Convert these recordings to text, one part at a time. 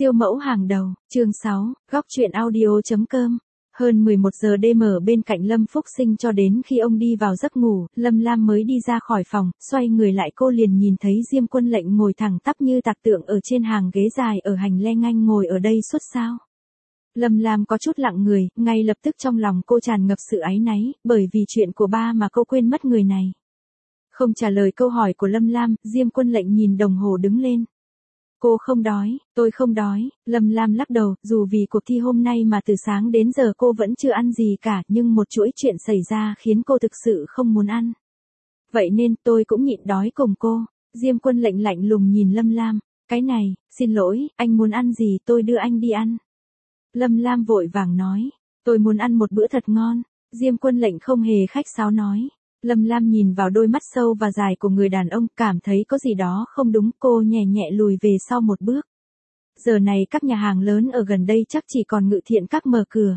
Siêu mẫu hàng đầu, chương 6, góc truyện audio.com. Hơn 11 giờ đêm ở bên cạnh Lâm Phúc Sinh cho đến khi ông đi vào giấc ngủ, Lâm Lam mới đi ra khỏi phòng, xoay người lại cô liền nhìn thấy Diêm Quân Lệnh ngồi thẳng tắp như tạc tượng ở trên hàng ghế dài ở hành lang anh ngồi ở đây suốt sao. Lâm Lam có chút lặng người, ngay lập tức trong lòng cô tràn ngập sự áy náy, bởi vì chuyện của ba mà cô quên mất người này. Không trả lời câu hỏi của Lâm Lam, Diêm Quân Lệnh nhìn đồng hồ đứng lên. Cô không đói, tôi không đói, Lâm Lam lắc đầu, dù vì cuộc thi hôm nay mà từ sáng đến giờ cô vẫn chưa ăn gì cả, nhưng một chuỗi chuyện xảy ra khiến cô thực sự không muốn ăn. Vậy nên tôi cũng nhịn đói cùng cô. Diêm Quân Lệnh lạnh lùng nhìn Lâm Lam, cái này, xin lỗi, anh muốn ăn gì tôi đưa anh đi ăn. Lâm Lam vội vàng nói, tôi muốn ăn một bữa thật ngon. Diêm Quân Lệnh không hề khách sáo nói. Lâm Lam nhìn vào đôi mắt sâu và dài của người đàn ông, cảm thấy có gì đó không đúng, cô nhẹ nhẹ lùi về sau một bước. Giờ này các nhà hàng lớn ở gần đây chắc chỉ còn Ngự Thiện Các mở cửa.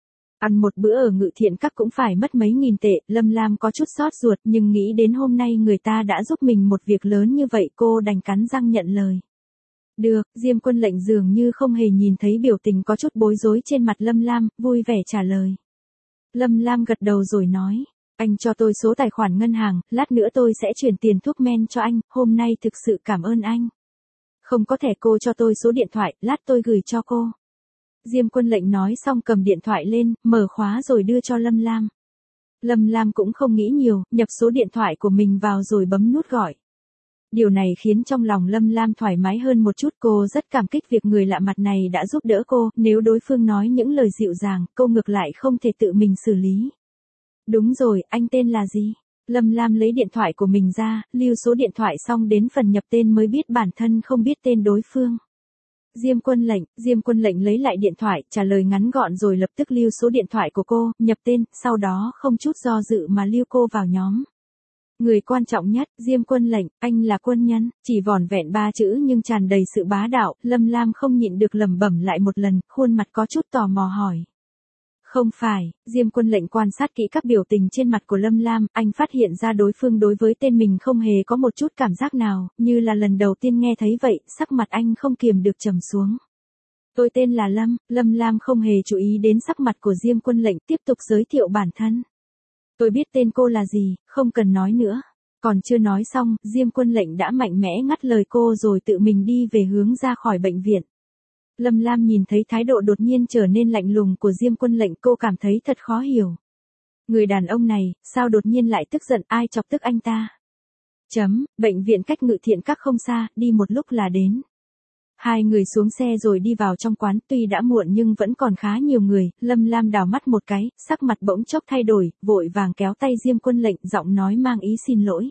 Ăn một bữa ở Ngự Thiện Các cũng phải mất mấy nghìn tệ, Lâm Lam có chút xót ruột nhưng nghĩ đến hôm nay người ta đã giúp mình một việc lớn như vậy cô đành cắn răng nhận lời. Được, Diêm Quân Lệnh dường như không hề nhìn thấy biểu tình có chút bối rối trên mặt Lâm Lam, vui vẻ trả lời. Lâm Lam gật đầu rồi nói. Anh cho tôi số tài khoản ngân hàng, lát nữa tôi sẽ chuyển tiền thuốc men cho anh, hôm nay thực sự cảm ơn anh. Không có thẻ cô cho tôi số điện thoại, lát tôi gửi cho cô. Diêm Quân Lệnh nói xong cầm điện thoại lên, mở khóa rồi đưa cho Lâm Lam. Lâm Lam cũng không nghĩ nhiều, nhập số điện thoại của mình vào rồi bấm nút gọi. Điều này khiến trong lòng Lâm Lam thoải mái hơn một chút, cô rất cảm kích việc người lạ mặt này đã giúp đỡ cô, nếu đối phương nói những lời dịu dàng, cô ngược lại không thể tự mình xử lý. Đúng rồi, anh tên là gì? Lâm Lam lấy điện thoại của mình ra, lưu số điện thoại xong đến phần nhập tên mới biết bản thân không biết tên đối phương. Diêm Quân Lệnh lấy lại điện thoại, trả lời ngắn gọn rồi lập tức lưu số điện thoại của cô, nhập tên, sau đó không chút do dự mà lưu cô vào nhóm. Người quan trọng nhất, Diêm Quân Lệnh, anh là quân nhân, chỉ vỏn vẹn 3 chữ nhưng tràn đầy sự bá đạo, Lâm Lam không nhịn được lẩm bẩm lại một lần, khuôn mặt có chút tò mò hỏi. Không phải, Diêm Quân Lệnh quan sát kỹ các biểu tình trên mặt của Lâm Lam, anh phát hiện ra đối phương đối với tên mình không hề có một chút cảm giác nào, như là lần đầu tiên nghe thấy vậy, sắc mặt anh không kiềm được trầm xuống. Tôi tên là Lâm Lam không hề chú ý đến sắc mặt của Diêm Quân Lệnh, tiếp tục giới thiệu bản thân. Tôi biết tên cô là gì, không cần nói nữa. Còn chưa nói xong, Diêm Quân Lệnh đã mạnh mẽ ngắt lời cô rồi tự mình đi về hướng ra khỏi bệnh viện. Lâm Lam nhìn thấy thái độ đột nhiên trở nên lạnh lùng của Diêm Quân Lệnh, cô cảm thấy thật khó hiểu. Người đàn ông này, sao đột nhiên lại tức giận, ai chọc tức anh ta? Bệnh viện cách Ngự Thiện Các không xa, đi một lúc là đến. Hai người xuống xe rồi đi vào trong quán, tuy đã muộn nhưng vẫn còn khá nhiều người, Lâm Lam đảo mắt một cái, sắc mặt bỗng chốc thay đổi, vội vàng kéo tay Diêm Quân Lệnh, giọng nói mang ý xin lỗi.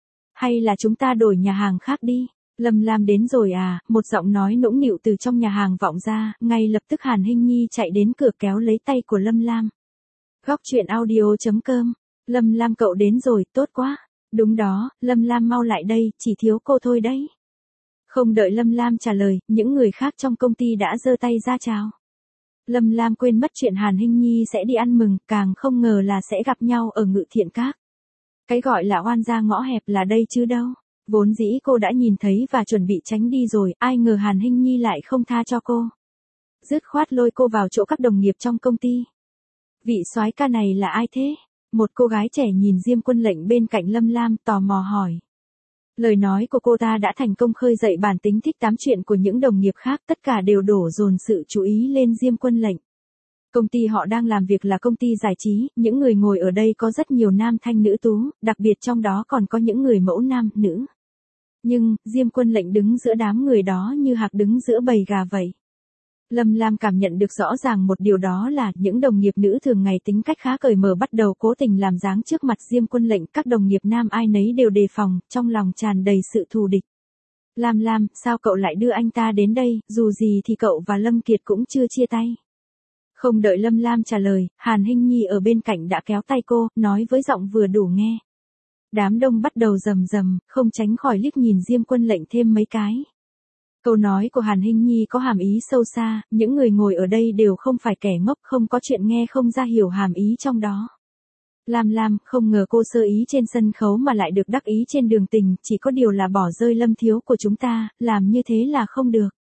Hay là chúng ta đổi nhà hàng khác đi? Lâm Lam đến rồi à, một giọng nói nũng nịu từ trong nhà hàng vọng ra, ngay lập tức Hàn Hinh Nhi chạy đến cửa kéo lấy tay của Lâm Lam. Góc truyện audio.com, Lâm Lam cậu đến rồi, tốt quá. Đúng đó, Lâm Lam mau lại đây, chỉ thiếu cô thôi đấy. Không đợi Lâm Lam trả lời, những người khác trong công ty đã giơ tay ra chào. Lâm Lam quên mất chuyện Hàn Hinh Nhi sẽ đi ăn mừng, càng không ngờ là sẽ gặp nhau ở Ngự Thiện Các. Cái gọi là oan gia ngõ hẹp là đây chứ đâu. Vốn dĩ cô đã nhìn thấy và chuẩn bị tránh đi rồi, ai ngờ Hàn Hinh Nhi lại không tha cho cô. Dứt khoát lôi cô vào chỗ các đồng nghiệp trong công ty. Vị soái ca này là ai thế? Một cô gái trẻ nhìn Diêm Quân Lệnh bên cạnh Lâm Lam tò mò hỏi. Lời nói của cô ta đã thành công khơi dậy bản tính thích tám chuyện của những đồng nghiệp khác, tất cả đều đổ dồn sự chú ý lên Diêm Quân Lệnh. Công ty họ đang làm việc là công ty giải trí, những người ngồi ở đây có rất nhiều nam thanh nữ tú, đặc biệt trong đó còn có những người mẫu nam, nữ. Nhưng, Diêm Quân Lệnh đứng giữa đám người đó như hạc đứng giữa bầy gà vậy. Lâm Lam cảm nhận được rõ ràng một điều, đó là những đồng nghiệp nữ thường ngày tính cách khá cởi mở bắt đầu cố tình làm dáng trước mặt Diêm Quân Lệnh, các đồng nghiệp nam ai nấy đều đề phòng, trong lòng tràn đầy sự thù địch. Lam, sao cậu lại đưa anh ta đến đây, dù gì thì cậu và Lâm Kiệt cũng chưa chia tay. Không đợi Lâm Lam trả lời, Hàn Hinh Nhi ở bên cạnh đã kéo tay cô, nói với giọng vừa đủ nghe. Đám đông bắt đầu rầm rầm, không tránh khỏi liếc nhìn Diêm Quân Lệnh thêm mấy cái. Câu nói của Hàn Hinh Nhi có hàm ý sâu xa, những người ngồi ở đây đều không phải kẻ ngốc, không có chuyện nghe không ra hiểu hàm ý trong đó. Lam, không ngờ cô sơ ý trên sân khấu mà lại được đắc ý trên đường tình, chỉ có điều là bỏ rơi Lâm thiếu của chúng ta, làm như thế là không được.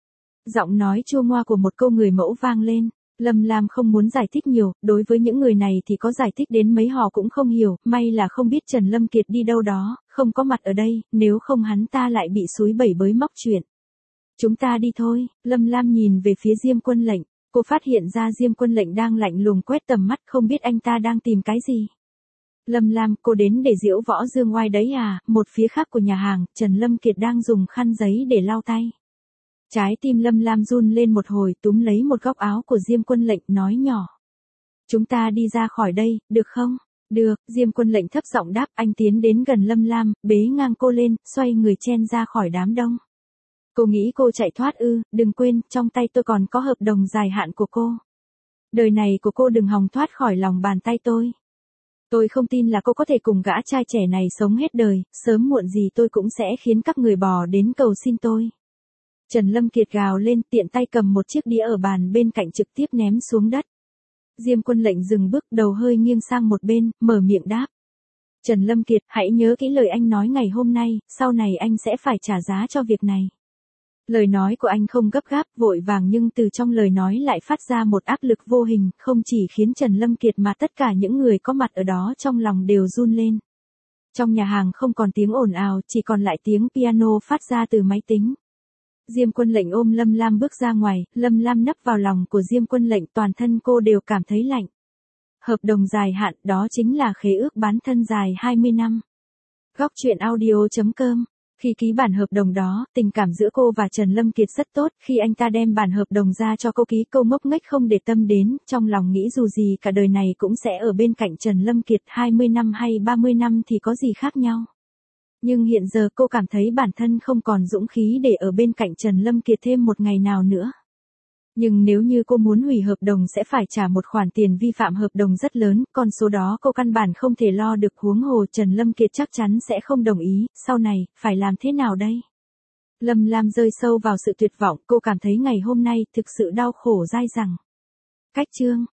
Giọng nói chua ngoa của một câu người mẫu vang lên. Lâm Lam không muốn giải thích nhiều, đối với những người này thì có giải thích đến mấy họ cũng không hiểu, may là không biết Trần Lâm Kiệt đi đâu đó, không có mặt ở đây, nếu không hắn ta lại bị xúi bẩy bới móc chuyện. Chúng ta đi thôi, Lâm Lam nhìn về phía Diêm Quân Lệnh, cô phát hiện ra Diêm Quân Lệnh đang lạnh lùng quét tầm mắt không biết anh ta đang tìm cái gì. Lâm Lam, cô đến để giễu võ dương oai đấy à? Một phía khác của nhà hàng, Trần Lâm Kiệt đang dùng khăn giấy để lau tay. Trái tim Lâm Lam run lên một hồi, túm lấy một góc áo của Diêm Quân Lệnh, nói nhỏ. Chúng ta đi ra khỏi đây, được không? Được, Diêm Quân Lệnh thấp giọng đáp, anh tiến đến gần Lâm Lam, bế ngang cô lên, xoay người chen ra khỏi đám đông. Cô nghĩ cô chạy thoát ư? Đừng quên, trong tay tôi còn có hợp đồng dài hạn của cô. Đời này của cô đừng hòng thoát khỏi lòng bàn tay tôi. Tôi không tin là cô có thể cùng gã trai trẻ này sống hết đời, sớm muộn gì tôi cũng sẽ khiến các người bò đến cầu xin tôi. Trần Lâm Kiệt gào lên, tiện tay cầm một chiếc đĩa ở bàn bên cạnh trực tiếp ném xuống đất. Diêm Quân Lệnh dừng bước, đầu hơi nghiêng sang một bên, mở miệng đáp. Trần Lâm Kiệt, hãy nhớ kỹ lời anh nói ngày hôm nay, sau này anh sẽ phải trả giá cho việc này. Lời nói của anh không gấp gáp, vội vàng nhưng từ trong lời nói lại phát ra một áp lực vô hình, không chỉ khiến Trần Lâm Kiệt mà tất cả những người có mặt ở đó trong lòng đều run lên. Trong nhà hàng không còn tiếng ồn ào, chỉ còn lại tiếng piano phát ra từ máy tính. Diêm Quân Lệnh ôm Lâm Lam bước ra ngoài, Lâm Lam nấp vào lòng của Diêm Quân Lệnh, toàn thân cô đều cảm thấy lạnh. Hợp đồng dài hạn, đó chính là khế ước bán thân dài 20 năm. Góc truyện audio.com. Khi ký bản hợp đồng đó, tình cảm giữa cô và Trần Lâm Kiệt rất tốt, khi anh ta đem bản hợp đồng ra cho cô ký, cô ngốc nghếch không để tâm đến, trong lòng nghĩ dù gì cả đời này cũng sẽ ở bên cạnh Trần Lâm Kiệt, 20 năm hay 30 năm thì có gì khác nhau. Nhưng hiện giờ cô cảm thấy bản thân không còn dũng khí để ở bên cạnh Trần Lâm Kiệt thêm một ngày nào nữa. Nhưng nếu như cô muốn hủy hợp đồng sẽ phải trả một khoản tiền vi phạm hợp đồng rất lớn, con số đó cô căn bản không thể lo được, huống hồ Trần Lâm Kiệt chắc chắn sẽ không đồng ý, sau này, phải làm thế nào đây? Lâm Lam rơi sâu vào sự tuyệt vọng, cô cảm thấy ngày hôm nay thực sự đau khổ dai dẳng. Cách chương